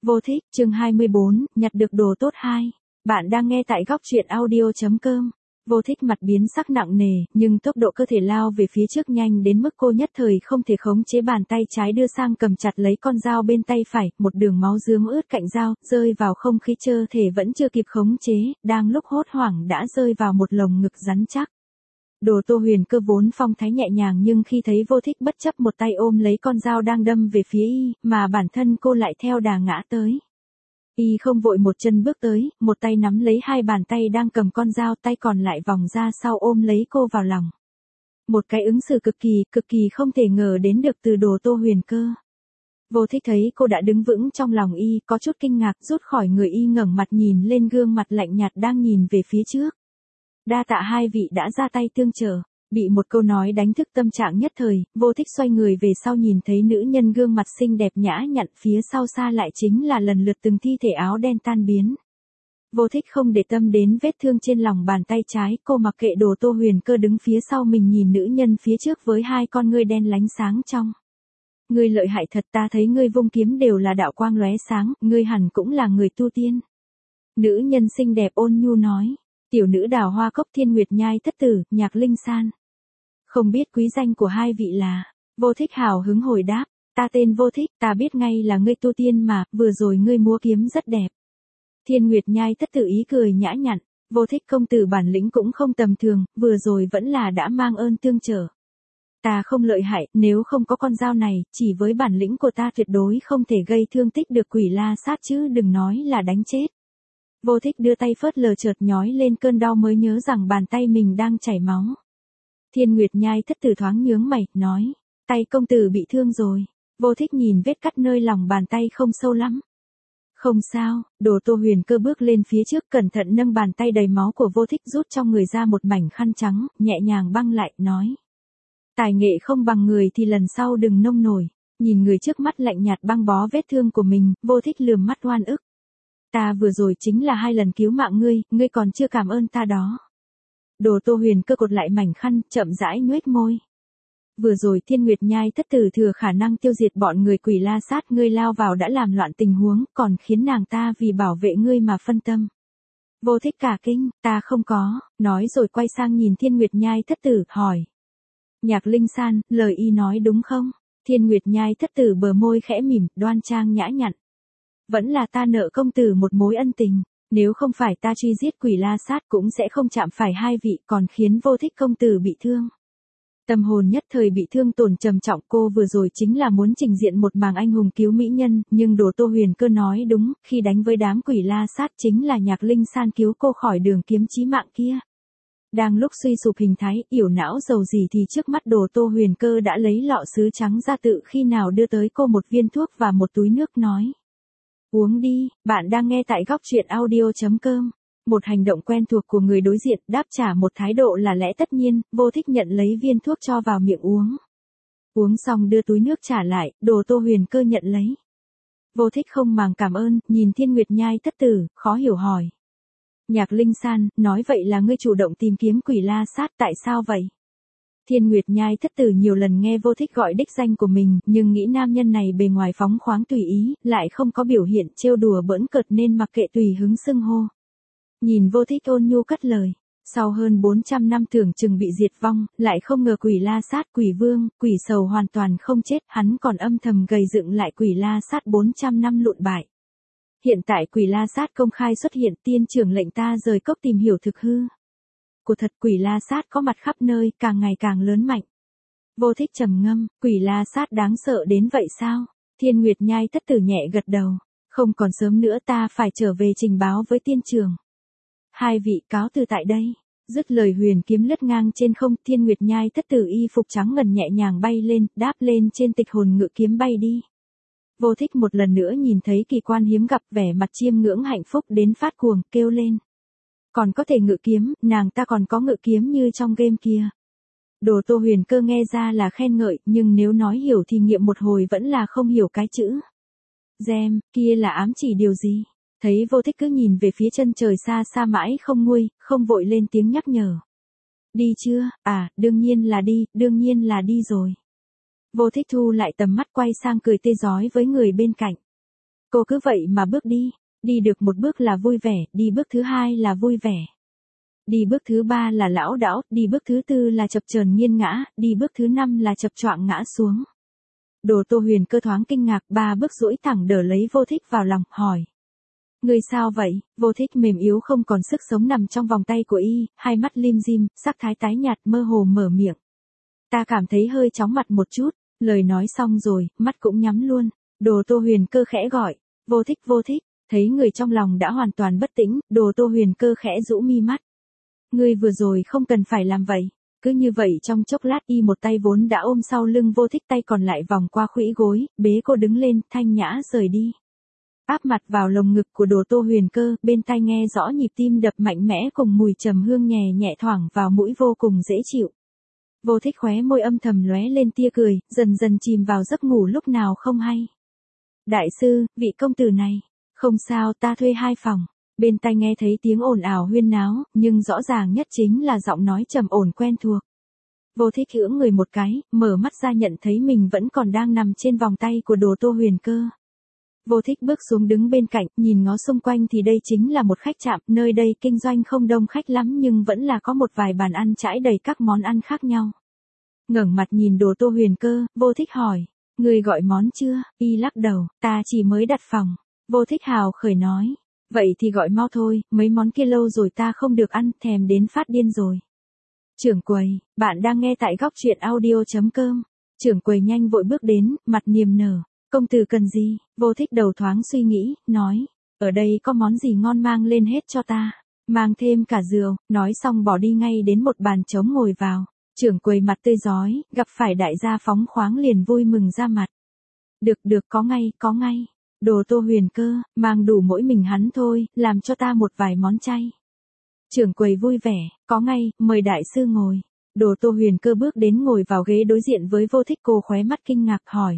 Vô thích, chương 24, nhặt được đồ tốt 2. Bạn đang nghe tại góc truyện audio.com. Vô thích mặt biến sắc nặng nề, nhưng tốc độ cơ thể lao về phía trước nhanh đến mức cô nhất thời không thể khống chế, bàn tay trái đưa sang cầm chặt lấy con dao bên tay phải, một đường máu rướm ướt cạnh dao, rơi vào không khí, cơ thể vẫn chưa kịp khống chế, đang lúc hốt hoảng đã rơi vào một lồng ngực rắn chắc. Đồ Tô Huyền Cơ vốn phong thái nhẹ nhàng, nhưng khi thấy Vô Thích bất chấp một tay ôm lấy con dao đang đâm về phía y, mà bản thân cô lại theo đà ngã tới. Y không vội, một chân bước tới, một tay nắm lấy hai bàn tay đang cầm con dao, tay còn lại vòng ra sau ôm lấy cô vào lòng. Một cái ứng xử cực kỳ không thể ngờ đến được từ Đồ Tô Huyền Cơ. Vô Thích thấy cô đã đứng vững trong lòng y, có chút kinh ngạc, rút khỏi người y, ngẩng mặt nhìn lên gương mặt lạnh nhạt đang nhìn về phía trước. Đa tạ hai vị đã ra tay tương trợ. Bị một câu nói đánh thức tâm trạng nhất thời, Vô Thích xoay người về sau, nhìn thấy nữ nhân gương mặt xinh đẹp nhã nhặn, phía sau xa lại chính là lần lượt từng thi thể áo đen tan biến. Vô Thích không để tâm đến vết thương trên lòng bàn tay trái, cô mặc kệ Đồ Tô Huyền Cơ đứng phía sau mình, nhìn nữ nhân phía trước với hai con ngươi đen lánh sáng trong. Ngươi lợi hại thật, ta thấy ngươi vung kiếm đều là đạo quang lóe sáng, ngươi hẳn cũng là người tu tiên. Nữ nhân xinh đẹp ôn nhu nói. Tiểu nữ Đào Hoa Cốc, Thiên Nguyệt Nhai thất tử, Nhạc Linh San. Không biết quý danh của hai vị là? Vô Thích hào hứng hồi đáp, ta tên Vô Thích, ta biết ngay là ngươi tu tiên mà, vừa rồi ngươi múa kiếm rất đẹp. Thiên Nguyệt Nhai thất tử ý cười nhã nhặn, Vô Thích công tử bản lĩnh cũng không tầm thường, vừa rồi vẫn là đã mang ơn tương trợ. Ta không lợi hại, nếu không có con dao này, chỉ với bản lĩnh của ta tuyệt đối không thể gây thương tích được Quỷ La Sát, chứ đừng nói là đánh chết. Vô Thích đưa tay phớt lờ, chợt nhói lên cơn đau mới nhớ rằng bàn tay mình đang chảy máu. Thiên Nguyệt Nhai thất tử thoáng nhướng mày, nói, tay công tử bị thương rồi. Vô Thích nhìn vết cắt nơi lòng bàn tay không sâu lắm. Không sao. Đồ Tô Huyền Cơ bước lên phía trước, cẩn thận nâng bàn tay đầy máu của Vô Thích, rút trong người ra một mảnh khăn trắng, nhẹ nhàng băng lại, nói. Tài nghệ không bằng người thì lần sau đừng nông nổi. Nhìn người trước mắt lạnh nhạt băng bó vết thương của mình, Vô Thích lườm mắt oan ức. Ta vừa rồi chính là 2 lần cứu mạng ngươi, ngươi còn chưa cảm ơn ta đó. Đồ Tô Huyền Cơ cột lại mảnh khăn, chậm rãi nhoếch môi. Vừa rồi Thiên Nguyệt Nhai thất tử thừa khả năng tiêu diệt bọn người Quỷ La Sát, ngươi lao vào đã làm loạn tình huống, còn khiến nàng ta vì bảo vệ ngươi mà phân tâm. Vô Thích cả kinh, ta không có, nói rồi quay sang nhìn Thiên Nguyệt Nhai thất tử, hỏi. Nhạc Linh San, lời y nói đúng không? Thiên Nguyệt Nhai thất tử bờ môi khẽ mỉm, đoan trang nhã nhặn. Vẫn là ta nợ công tử một mối ân tình, nếu không phải ta truy giết Quỷ La Sát cũng sẽ không chạm phải hai vị, còn khiến Vô Thích công tử bị thương. Tâm hồn nhất thời bị thương tổn trầm trọng, cô vừa rồi chính là muốn trình diện một màn anh hùng cứu mỹ nhân, nhưng Đồ Tô Huyền Cơ nói đúng, khi đánh với đám Quỷ La Sát chính là Nhạc Linh San cứu cô khỏi đường kiếm chí mạng kia. Đang lúc suy sụp hình thái, yểu não dầu gì thì trước mắt Đồ Tô Huyền Cơ đã lấy lọ sứ trắng ra, tự khi nào đưa tới cô một viên thuốc và một túi nước, nói. Uống đi. Bạn đang nghe tại góc truyện audio.com. Một hành động quen thuộc của người đối diện, đáp trả một thái độ là lẽ tất nhiên, Vô Thích nhận lấy viên thuốc cho vào miệng uống. Uống xong đưa túi nước trả lại, Đồ Tô Huyền Cơ nhận lấy. Vô Thích không màng cảm ơn, nhìn Thiên Nguyệt Nhai thất tử, khó hiểu hỏi. Nhạc Linh San, nói vậy là ngươi chủ động tìm kiếm Quỷ La Sát, tại sao vậy? Thiên Nguyệt Nhai thất tử nhiều lần nghe Vô Thích gọi đích danh của mình, nhưng nghĩ nam nhân này bề ngoài phóng khoáng tùy ý, lại không có biểu hiện trêu đùa bỡn cợt nên mặc kệ tùy hứng xưng hô. Nhìn Vô Thích ôn nhu cất lời, sau hơn 400 năm tưởng chừng bị diệt vong, lại không ngờ Quỷ La Sát, Quỷ Vương, Quỷ Sầu hoàn toàn không chết, hắn còn âm thầm gầy dựng lại Quỷ La Sát 400 năm lụn bại. Hiện tại Quỷ La Sát công khai xuất hiện, tiên trưởng lệnh ta rời cốc tìm hiểu thực hư của thật. Quỷ La Sát có mặt khắp nơi, càng ngày càng lớn mạnh. Vô Thích trầm ngâm, Quỷ La Sát đáng sợ đến vậy sao? Thiên Nguyệt Nhai thất tử nhẹ gật đầu, không còn sớm nữa, ta phải trở về trình báo với tiên trưởng. Hai vị cáo từ tại đây. Dứt lời huyền kiếm lướt ngang trên không, Thiên Nguyệt Nhai thất tử y phục trắng ngần nhẹ nhàng bay lên, đáp lên trên tịch hồn ngự kiếm bay đi. Vô Thích một lần nữa nhìn thấy kỳ quan hiếm gặp, vẻ mặt chiêm ngưỡng hạnh phúc đến phát cuồng, kêu lên. Còn có thể ngự kiếm, nàng ta còn có ngự kiếm như trong game kia. Đồ Tô Huyền Cơ nghe ra là khen ngợi, nhưng nếu nói hiểu thì nghiệm một hồi vẫn là không hiểu cái chữ. Gem, kia là ám chỉ điều gì? Thấy Vô Thích cứ nhìn về phía chân trời xa xa mãi không nguôi, không vội lên tiếng nhắc nhở. Đi chưa? À, đương nhiên là đi rồi. Vô Thích thu lại tầm mắt, quay sang cười tươi rói với người bên cạnh. Cô cứ vậy mà bước đi. Đi được một bước là vui vẻ, đi bước thứ hai là vui vẻ. Đi bước thứ ba là lảo đảo, đi bước thứ tư là chập chờn nghiêng ngã, đi bước thứ năm là chập choạng ngã xuống. Đồ Tô Huyền Cơ thoáng kinh ngạc, 3 bước duỗi thẳng đỡ lấy Vô Thích vào lòng, hỏi. Người sao vậy? Vô Thích mềm yếu không còn sức sống nằm trong vòng tay của y, hai mắt lim dim, sắc thái tái nhạt mơ hồ mở miệng. Ta cảm thấy hơi chóng mặt một chút, lời nói xong rồi, mắt cũng nhắm luôn. Đồ Tô Huyền Cơ khẽ gọi, Vô Thích Vô Thích, thấy người trong lòng đã hoàn toàn bất tĩnh, Đồ Tô Huyền Cơ khẽ rũ mi mắt. Ngươi vừa rồi không cần phải làm vậy. Cứ như vậy trong chốc lát y một tay vốn đã ôm sau lưng Vô Thích, tay còn lại vòng qua khuỷu gối, bế cô đứng lên, thanh nhã rời đi. Áp mặt vào lồng ngực của Đồ Tô Huyền Cơ, bên tai nghe rõ nhịp tim đập mạnh mẽ cùng mùi trầm hương nhẹ nhẹ thoảng vào mũi vô cùng dễ chịu. Vô Thích khóe môi âm thầm lóe lên tia cười, dần dần chìm vào giấc ngủ lúc nào không hay. Đại sư, vị công tử này, không sao, ta thuê 2 phòng. Bên tai nghe thấy tiếng ồn ào huyên náo, nhưng rõ ràng nhất chính là giọng nói trầm ổn quen thuộc. Vô Thích hững người một cái, mở mắt ra nhận thấy mình vẫn còn đang nằm trên vòng tay của Đồ Tô Huyền Cơ. Vô Thích bước xuống đứng bên cạnh, nhìn ngó xung quanh thì đây chính là một khách trạm, nơi đây kinh doanh không đông khách lắm nhưng vẫn là có một vài bàn ăn trải đầy các món ăn khác nhau. Ngẩng mặt nhìn Đồ Tô Huyền Cơ, Vô Thích hỏi, người gọi món chưa? Y lắc đầu, ta chỉ mới đặt phòng. Vô Thích hào khởi nói, vậy thì gọi mau thôi, mấy món kia lâu rồi ta không được ăn, thèm đến phát điên rồi. Trưởng quầy, bạn đang nghe tại góc truyện audio.com. Trưởng quầy nhanh vội bước đến, mặt niềm nở. Công tử cần gì? Vô Thích đầu thoáng suy nghĩ, nói, ở đây có món gì ngon mang lên hết cho ta. Mang thêm cả rượu, nói xong bỏ đi ngay đến một bàn trống ngồi vào. Trưởng quầy mặt tươi rói, gặp phải đại gia phóng khoáng liền vui mừng ra mặt. Được có ngay. Đồ Tô Huyền Cơ, mang đủ mỗi mình hắn thôi, làm cho ta một vài món chay. Trưởng quầy vui vẻ, có ngay, mời đại sư ngồi. Đồ Tô Huyền Cơ bước đến ngồi vào ghế đối diện với Vô Thích, cô khóe mắt kinh ngạc hỏi.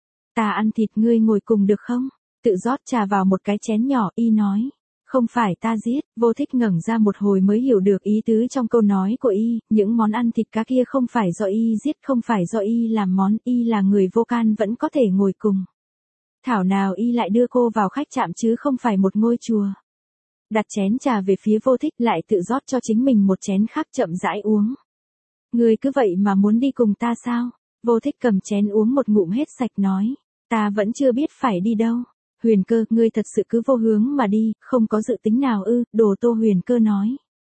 Ta ăn thịt, ngươi ngồi cùng được không? Tự rót trà vào một cái chén nhỏ, y nói. Không phải ta giết. Vô Thích ngẩng ra một hồi mới hiểu được ý tứ trong câu nói của y, những món ăn thịt cá kia không phải do y giết, không phải do y làm món, y là người vô can vẫn có thể ngồi cùng. Thảo nào y lại đưa cô vào khách trạm chứ không phải một ngôi chùa. Đặt chén trà về phía Vô Thích, lại tự rót cho chính mình một chén khác chậm rãi uống. Ngươi cứ vậy mà muốn đi cùng ta sao? Vô Thích cầm chén uống một ngụm hết sạch nói. Ta vẫn chưa biết phải đi đâu. Huyền Cơ, ngươi thật sự cứ vô hướng mà đi, không có dự tính nào ư? Đồ Tô Huyền Cơ nói.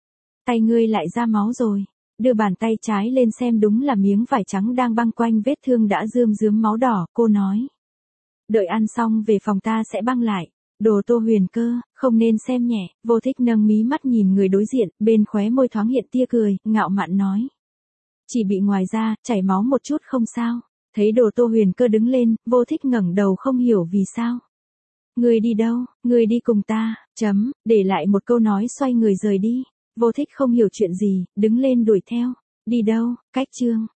Tay ngươi lại ra máu rồi. Đưa bàn tay trái lên xem, đúng là miếng vải trắng đang băng quanh vết thương đã rơm rớm máu đỏ, cô nói. Đợi ăn xong về phòng ta sẽ băng lại. Đồ Tô Huyền Cơ, không nên xem nhẹ. Vô Thích nâng mí mắt nhìn người đối diện, bên khóe môi thoáng hiện tia cười, ngạo mạn nói. Chỉ bị ngoài da, chảy máu một chút không sao. Thấy Đồ Tô Huyền Cơ đứng lên, Vô Thích ngẩng đầu không hiểu vì sao. Người đi đâu? Người đi cùng ta, để lại một câu nói xoay người rời đi. Vô Thích không hiểu chuyện gì, đứng lên đuổi theo. Đi đâu? Cách chương.